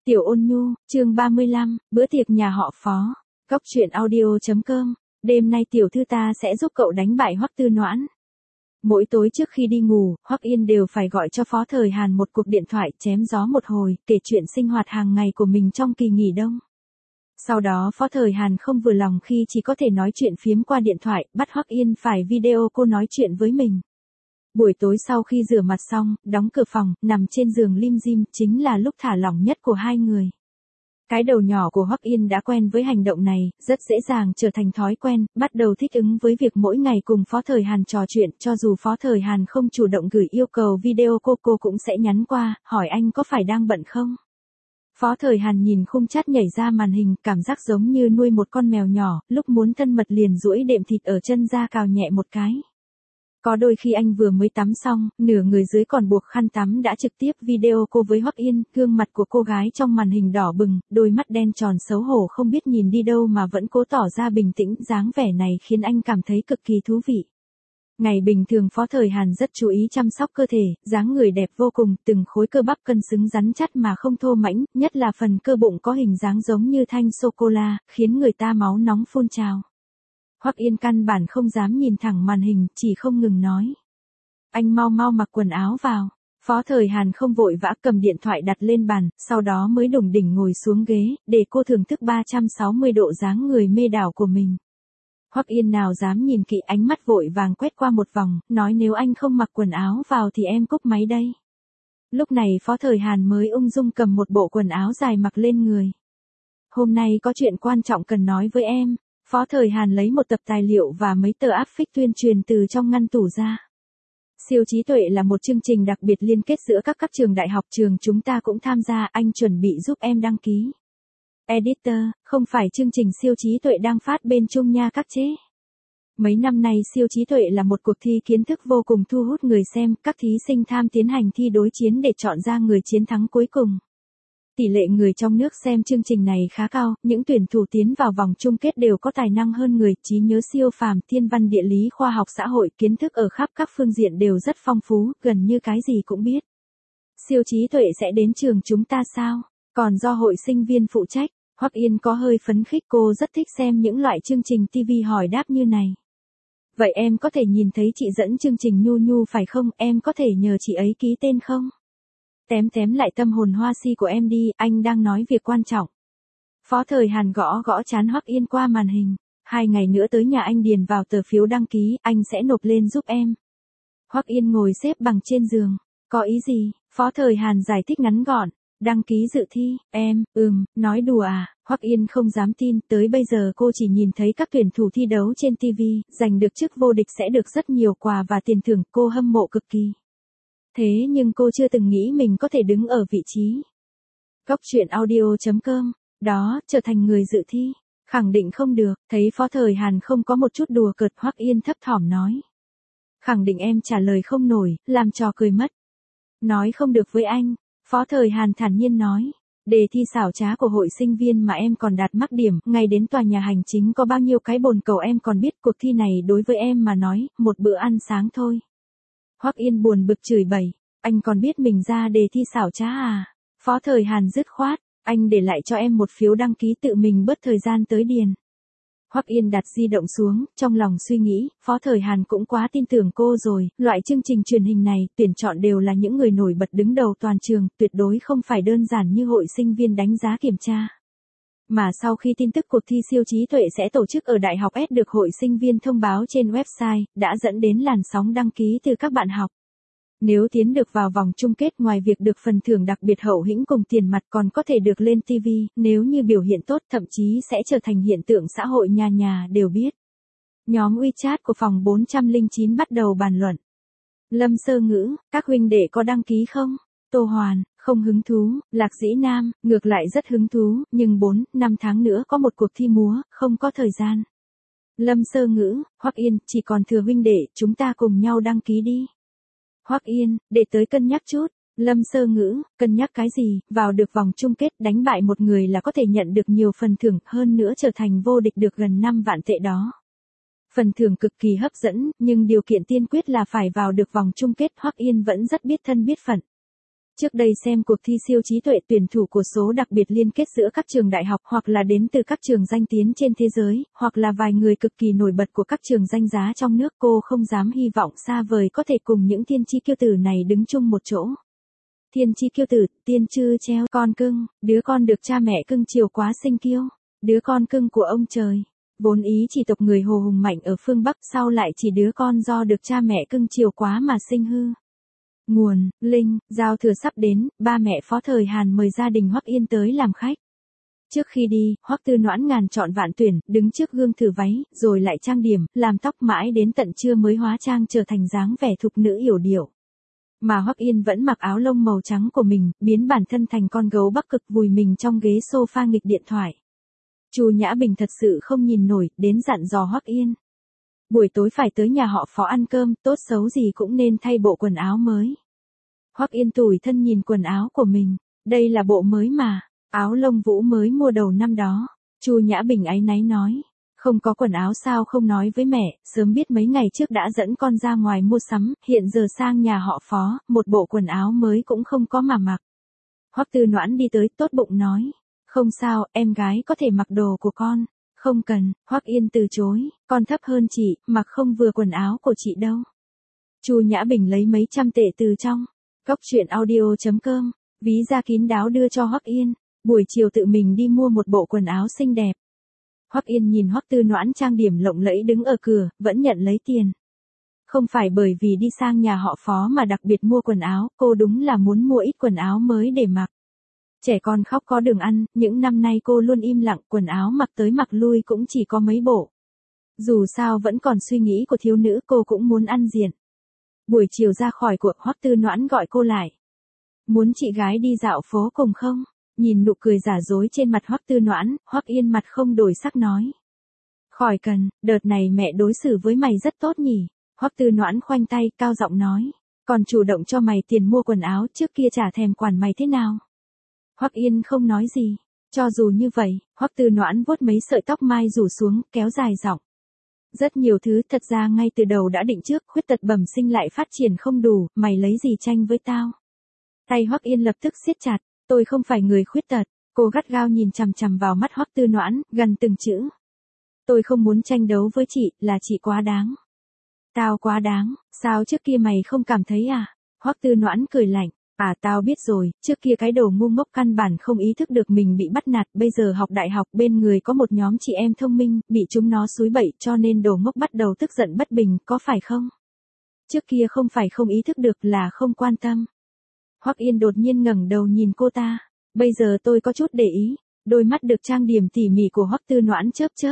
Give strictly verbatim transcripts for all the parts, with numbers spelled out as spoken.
Tiểu Ôn Nhu, chương ba mươi lăm, bữa tiệc nhà họ Phó. Cốc truyện audio.com. Đêm nay tiểu thư ta sẽ giúp cậu đánh bại Hoắc Tư Noãn. Mỗi tối trước khi đi ngủ, Hoắc Yên đều phải gọi cho Phó Thời Hàn một cuộc điện thoại chém gió một hồi, kể chuyện sinh hoạt hàng ngày của mình trong kỳ nghỉ đông. Sau đó Phó Thời Hàn không vừa lòng khi chỉ có thể nói chuyện phiếm qua điện thoại, bắt Hoắc Yên phải video cô nói chuyện với mình. Buổi tối sau khi rửa mặt xong, đóng cửa phòng, nằm trên giường lim dim, chính là lúc thả lỏng nhất của hai người. Cái đầu nhỏ của Hoắc Yên đã quen với hành động này, rất dễ dàng trở thành thói quen, bắt đầu thích ứng với việc mỗi ngày cùng Phó Thời Hàn trò chuyện, cho dù Phó Thời Hàn không chủ động gửi yêu cầu video cô cô cũng sẽ nhắn qua, hỏi anh có phải đang bận không. Phó Thời Hàn nhìn khung chat nhảy ra màn hình, cảm giác giống như nuôi một con mèo nhỏ, lúc muốn thân mật liền duỗi đệm thịt ở chân ra cào nhẹ một cái. Có đôi khi anh vừa mới tắm xong, nửa người dưới còn buộc khăn tắm đã trực tiếp video cô với Hoắc Yên, gương mặt của cô gái trong màn hình đỏ bừng, đôi mắt đen tròn xấu hổ không biết nhìn đi đâu mà vẫn cố tỏ ra bình tĩnh, dáng vẻ này khiến anh cảm thấy cực kỳ thú vị. Ngày bình thường Phó Thời Hàn rất chú ý chăm sóc cơ thể, dáng người đẹp vô cùng, từng khối cơ bắp cân xứng rắn chắc mà không thô mãnh, nhất là phần cơ bụng có hình dáng giống như thanh sô-cô-la, khiến người ta máu nóng phun trào. Hoắc Yên căn bản không dám nhìn thẳng màn hình, chỉ không ngừng nói. Anh mau mau mặc quần áo vào. Phó Thời Hàn không vội vã cầm điện thoại đặt lên bàn, sau đó mới đủng đỉnh ngồi xuống ghế, để cô thưởng thức ba trăm sáu mươi độ dáng người mê đảo của mình. Hoắc Yên nào dám nhìn kỹ, ánh mắt vội vàng quét qua một vòng, nói nếu anh không mặc quần áo vào thì em cúp máy đây. Lúc này Phó Thời Hàn mới ung dung cầm một bộ quần áo dài mặc lên người. Hôm nay có chuyện quan trọng cần nói với em. Phó Thời Hàn lấy một tập tài liệu và mấy tờ áp phích tuyên truyền từ trong ngăn tủ ra. Siêu trí tuệ là một chương trình đặc biệt liên kết giữa các cấp trường đại học, trường chúng ta cũng tham gia, anh chuẩn bị giúp em đăng ký. Editor, không phải chương trình siêu trí tuệ đang phát bên Trung nha các chế. Mấy năm nay siêu trí tuệ là một cuộc thi kiến thức vô cùng thu hút người xem, các thí sinh tham tiến hành thi đối chiến để chọn ra người chiến thắng cuối cùng. Tỷ lệ người trong nước xem chương trình này khá cao, những tuyển thủ tiến vào vòng chung kết đều có tài năng hơn người, trí nhớ siêu phàm, thiên văn địa lý khoa học xã hội, kiến thức ở khắp các phương diện đều rất phong phú, gần như cái gì cũng biết. Siêu trí tuệ sẽ đến trường chúng ta sao? Còn do hội sinh viên phụ trách. Hoắc Yên có hơi phấn khích, cô rất thích xem những loại chương trình ti vi hỏi đáp như này. Vậy em có thể nhìn thấy chị dẫn chương trình Nhu Nhu phải không, em có thể nhờ chị ấy ký tên không? Tém tém lại tâm hồn hoa si của em đi, anh đang nói việc quan trọng. Phó Thời Hàn gõ gõ trán Hoắc Yên qua màn hình. Hai ngày nữa tới nhà anh điền vào tờ phiếu đăng ký, anh sẽ nộp lên giúp em. Hoắc Yên ngồi xếp bằng trên giường. Có ý gì? Phó Thời Hàn giải thích ngắn gọn. Đăng ký dự thi, em, ừm, nói đùa à? Hoắc Yên không dám tin, tới bây giờ cô chỉ nhìn thấy các tuyển thủ thi đấu trên ti vi, giành được chức vô địch sẽ được rất nhiều quà và tiền thưởng, cô hâm mộ cực kỳ. Thế nhưng cô chưa từng nghĩ mình có thể đứng ở vị trí. Cốc truyện audio.com, đó, trở thành người dự thi. Khẳng định không được, thấy Phó Thời Hàn không có một chút đùa cợt, Hoắc Yên thấp thỏm nói. Khẳng định em trả lời không nổi, làm trò cười mất. Nói không được với anh, Phó Thời Hàn thản nhiên nói. Đề thi xảo trá của hội sinh viên mà em còn đạt mắc điểm, ngay đến tòa nhà hành chính có bao nhiêu cái bồn cầu em còn biết, cuộc thi này đối với em mà nói, một bữa ăn sáng thôi. Hoắc Yên buồn bực chửi bậy, anh còn biết mình ra đề thi xảo trá à? Phó Thời Hàn dứt khoát, anh để lại cho em một phiếu đăng ký, tự mình bớt thời gian tới điền. Hoắc Yên đặt di động xuống, trong lòng suy nghĩ, Phó Thời Hàn cũng quá tin tưởng cô rồi, loại chương trình truyền hình này, tuyển chọn đều là những người nổi bật đứng đầu toàn trường, tuyệt đối không phải đơn giản như hội sinh viên đánh giá kiểm tra. Mà sau khi tin tức cuộc thi siêu trí tuệ sẽ tổ chức ở Đại học S được hội sinh viên thông báo trên website, đã dẫn đến làn sóng đăng ký từ các bạn học. Nếu tiến được vào vòng chung kết, ngoài việc được phần thưởng đặc biệt hậu hĩnh cùng tiền mặt còn có thể được lên ti vi, nếu như biểu hiện tốt thậm chí sẽ trở thành hiện tượng xã hội, nhà nhà đều biết. Nhóm WeChat của phòng bốn trăm lẻ chín bắt đầu bàn luận. Lâm Sơ Ngữ, các huynh đệ có đăng ký không? Tô Hoàn, không hứng thú. Lạc Dĩ Nam, ngược lại rất hứng thú, nhưng bốn, năm tháng nữa có một cuộc thi múa, không có thời gian. Lâm Sơ Ngữ, Hoắc Yên, chỉ còn thừa huynh đệ, chúng ta cùng nhau đăng ký đi. Hoắc Yên, để tới cân nhắc chút. Lâm Sơ Ngữ, cân nhắc cái gì, vào được vòng chung kết, đánh bại một người là có thể nhận được nhiều phần thưởng, hơn nữa trở thành vô địch được gần năm vạn tệ đó. Phần thưởng cực kỳ hấp dẫn, nhưng điều kiện tiên quyết là phải vào được vòng chung kết, Hoắc Yên vẫn rất biết thân biết phận. Trước đây xem cuộc thi siêu trí tuệ tuyển thủ của số đặc biệt liên kết giữa các trường đại học hoặc là đến từ các trường danh tiếng trên thế giới, hoặc là vài người cực kỳ nổi bật của các trường danh giá trong nước, cô không dám hy vọng xa vời có thể cùng những thiên chi kiêu tử này đứng chung một chỗ. Thiên chi kiêu tử, tiên chư treo, con cưng, đứa con được cha mẹ cưng chiều quá sinh kiêu, đứa con cưng của ông trời. Vốn ý chỉ tộc người Hồ hùng mạnh ở phương Bắc, sau lại chỉ đứa con do được cha mẹ cưng chiều quá mà sinh hư. Nguồn, Linh, giao thừa sắp đến, ba mẹ Phó thời Hàn mời gia đình Hoắc Yên tới làm khách. Trước khi đi, Hoắc Tư Noãn ngàn chọn vạn tuyển, đứng trước gương thử váy, rồi lại trang điểm, làm tóc mãi đến tận trưa mới hóa trang trở thành dáng vẻ thục nữ yểu điệu. Mà Hoắc Yên vẫn mặc áo lông màu trắng của mình, biến bản thân thành con gấu Bắc Cực vùi mình trong ghế sofa nghịch điện thoại. Chu Nhã Bình thật sự không nhìn nổi, đến dặn dò Hoắc Yên. Buổi tối phải tới nhà họ Phó ăn cơm, tốt xấu gì cũng nên thay bộ quần áo mới. Hoắc Yên tủi thân nhìn quần áo của mình, đây là bộ mới mà, áo lông vũ mới mua đầu năm đó. Chu Nhã Bình áy náy nói, không có quần áo sao không nói với mẹ, sớm biết mấy ngày trước đã dẫn con ra ngoài mua sắm, hiện giờ sang nhà họ Phó, một bộ quần áo mới cũng không có mà mặc. Hoắc Tư Noãn đi tới, tốt bụng nói, không sao, em gái có thể mặc đồ của con. Không cần, Hoắc Yên từ chối, con thấp hơn chị, mặc không vừa quần áo của chị đâu. Chu Nhã Bình lấy mấy trăm tệ từ trong góc truyện audio chấm com, ví ra kín đáo đưa cho Hoắc Yên, buổi chiều tự mình đi mua một bộ quần áo xinh đẹp. Hoắc Yên nhìn Hoắc Tư Noãn trang điểm lộng lẫy đứng ở cửa, vẫn nhận lấy tiền. Không phải bởi vì đi sang nhà họ Phó mà đặc biệt mua quần áo, cô đúng là muốn mua ít quần áo mới để mặc. Trẻ con khóc có đường ăn, những năm nay cô luôn im lặng, quần áo mặc tới mặc lui cũng chỉ có mấy bộ. Dù sao vẫn còn suy nghĩ của thiếu nữ, cô cũng muốn ăn diện. Buổi chiều ra khỏi cuộc, Hoắc Tư Noãn gọi cô lại. Muốn chị gái đi dạo phố cùng không? Nhìn nụ cười giả dối trên mặt Hoắc Tư Noãn, Hoắc Yên mặt không đổi sắc nói. Khỏi cần, đợt này mẹ đối xử với mày rất tốt nhỉ. Hoắc Tư Noãn khoanh tay, cao giọng nói. Còn chủ động cho mày tiền mua quần áo, trước kia chả thèm quản mày thế nào. Hoắc Yên không nói gì. Cho dù như vậy, Hoắc Tư Noãn vuốt mấy sợi tóc mai rủ xuống, kéo dài giọng. Rất nhiều thứ thật ra ngay từ đầu đã định trước, khuyết tật bẩm sinh lại phát triển không đủ, mày lấy gì tranh với tao. Tay Hoắc Yên lập tức siết chặt, tôi không phải người khuyết tật. Cô gắt gao nhìn chằm chằm vào mắt Hoắc Tư Noãn, gần từng chữ. Tôi không muốn tranh đấu với chị, là chị quá đáng. Tao quá đáng, sao trước kia mày không cảm thấy à? Hoắc Tư Noãn cười lạnh. À tao biết rồi, trước kia cái đồ ngu ngốc căn bản không ý thức được mình bị bắt nạt, bây giờ học đại học bên người có một nhóm chị em thông minh, bị chúng nó xúi bậy cho nên đồ ngốc bắt đầu tức giận bất bình, có phải không? Trước kia không phải không ý thức được là không quan tâm. Hoắc Yên đột nhiên ngẩng đầu nhìn cô ta, bây giờ tôi có chút để ý, đôi mắt được trang điểm tỉ mỉ của Hoắc Tư Noãn chớp chớp.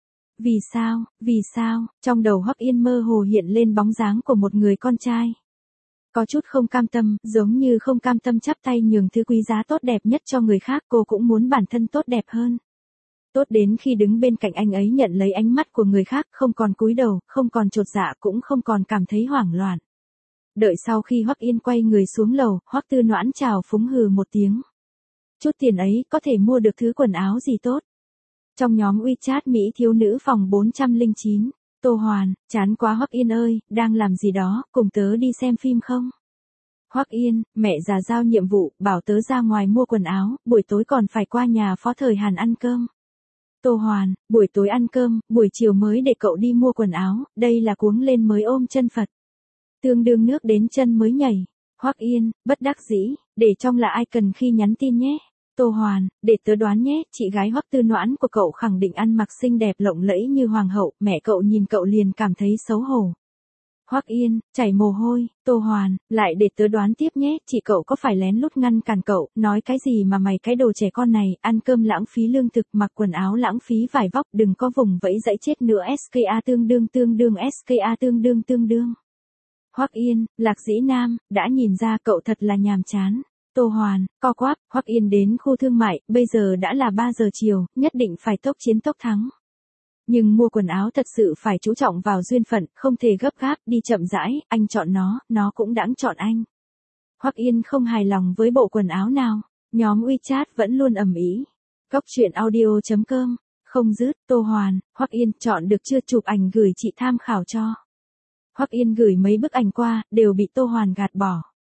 Vì sao, vì sao, trong đầu Hoắc Yên mơ hồ hiện lên bóng dáng của một người con trai. Có chút không cam tâm, giống như không cam tâm chắp tay nhường thứ quý giá tốt đẹp nhất cho người khác, cô cũng muốn bản thân tốt đẹp hơn. Tốt đến khi đứng bên cạnh anh ấy nhận lấy ánh mắt của người khác, không còn cúi đầu, không còn chột dạ, cũng không còn cảm thấy hoảng loạn. Đợi sau khi Hoắc Yên quay người xuống lầu, Hoắc Tư Noãn chào phúng hừ một tiếng. Chút tiền ấy có thể mua được thứ quần áo gì tốt. Trong nhóm WeChat Mỹ thiếu nữ phòng bốn trăm lẻ chín. Tô Hoàn, chán quá Hoắc Yên ơi, đang làm gì đó, cùng tớ đi xem phim không? Hoắc Yên, mẹ già giao nhiệm vụ, bảo tớ ra ngoài mua quần áo, buổi tối còn phải qua nhà Phó thời Hàn ăn cơm. Tô Hoàn, buổi tối ăn cơm, buổi chiều mới để cậu đi mua quần áo, đây là cuống lên mới ôm chân Phật. Tương đương nước đến chân mới nhảy. Hoắc Yên, bất đắc dĩ, để trong là ai cần khi nhắn tin nhé. Tô Hoàn, để tớ đoán nhé, chị gái Hoắc Tư Noãn của cậu khẳng định ăn mặc xinh đẹp lộng lẫy như hoàng hậu, mẹ cậu nhìn cậu liền cảm thấy xấu hổ. Hoắc Yên, chảy mồ hôi. Tô Hoàn, lại để tớ đoán tiếp nhé, chị cậu có phải lén lút ngăn cản cậu, nói cái gì mà mày cái đồ trẻ con này, ăn cơm lãng phí lương thực, mặc quần áo lãng phí vải vóc, đừng có vùng vẫy dãy chết nữa, ska tương đương tương đương ska tương đương tương đương. Hoắc Yên, Lạc Dĩ Nam, đã nhìn ra cậu thật là nhàm chán. Tô Hoàn, co quắp, Hoắc Yên đến khu thương mại, bây giờ đã là ba giờ chiều, nhất định phải tốc chiến tốc thắng. Nhưng mua quần áo thật sự phải chú trọng vào duyên phận, không thể gấp gáp, đi chậm rãi, anh chọn nó, nó cũng đãng chọn anh. Hoắc Yên không hài lòng với bộ quần áo nào, nhóm WeChat vẫn luôn ầm ĩ. Góc truyện audio chấm com, không dứt, Tô Hoàn, Hoắc Yên, chọn được chưa, chụp ảnh gửi chị tham khảo cho. Hoắc Yên gửi mấy bức ảnh qua, đều bị Tô Hoàn gạt bỏ.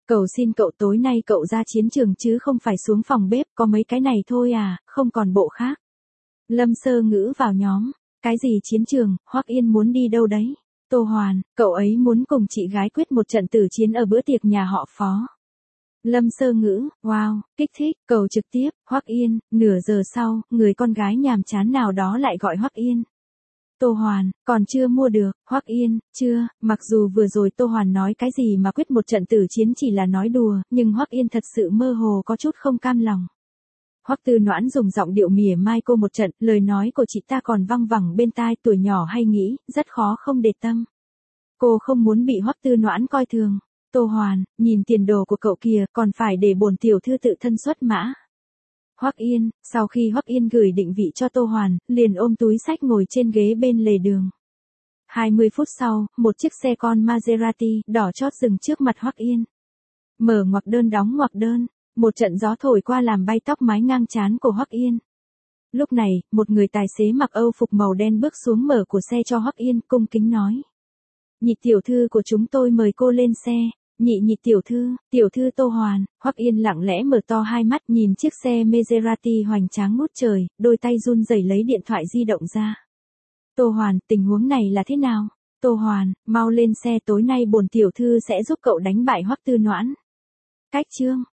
Cầu xin cậu tối nay cậu ra chiến trường chứ không phải xuống phòng bếp, có mấy cái này thôi à, không còn bộ khác. Lâm Sơ Ngữ vào nhóm, cái gì chiến trường, Hoắc Yên muốn đi đâu đấy? Tô Hoàn, cậu ấy muốn cùng chị gái quyết một trận tử chiến ở bữa tiệc nhà họ Phó. Lâm Sơ Ngữ, wow, kích thích, cầu trực tiếp, Hoắc Yên, nửa giờ sau, người con gái nhàm chán nào đó lại gọi Hoắc Yên. Tô Hoàn, còn chưa mua được, Hoắc Yên, chưa, mặc dù vừa rồi Tô Hoàn nói cái gì mà quyết một trận tử chiến chỉ là nói đùa, nhưng Hoắc Yên thật sự mơ hồ có chút không cam lòng. Hoắc Tư Noãn dùng giọng điệu mỉa mai cô một trận, lời nói của chị ta còn văng vẳng bên tai, tuổi nhỏ hay nghĩ, rất khó không để tâm. Cô không muốn bị Hoắc Tư Noãn coi thường. Tô Hoàn, nhìn tiền đồ của cậu kìa, còn phải để bổn tiểu thư tự thân xuất mã. Hoắc Yên, sau khi Hoắc Yên gửi định vị cho Tô Hoàn, liền ôm túi sách ngồi trên ghế bên lề đường. hai mươi phút sau, một chiếc xe con Maserati đỏ chót dừng trước mặt Hoắc Yên. Mở ngoặc đơn đóng ngoặc đơn, một trận gió thổi qua làm bay tóc mái ngang trán của Hoắc Yên. Lúc này, một người tài xế mặc Âu phục màu đen bước xuống mở của xe cho Hoắc Yên, cung kính nói. Nhị tiểu thư của chúng tôi mời cô lên xe. Nhị nhị tiểu thư, tiểu thư Tô Hoàn. Hoắc Yên lặng lẽ mở to hai mắt nhìn chiếc xe Maserati hoành tráng ngút trời, đôi tay run rẩy lấy điện thoại di động ra. Tô Hoàn, tình huống này là thế nào? Tô Hoàn, mau lên xe, tối nay bổn tiểu thư sẽ giúp cậu đánh bại Hoắc Tư Noãn. Cách chương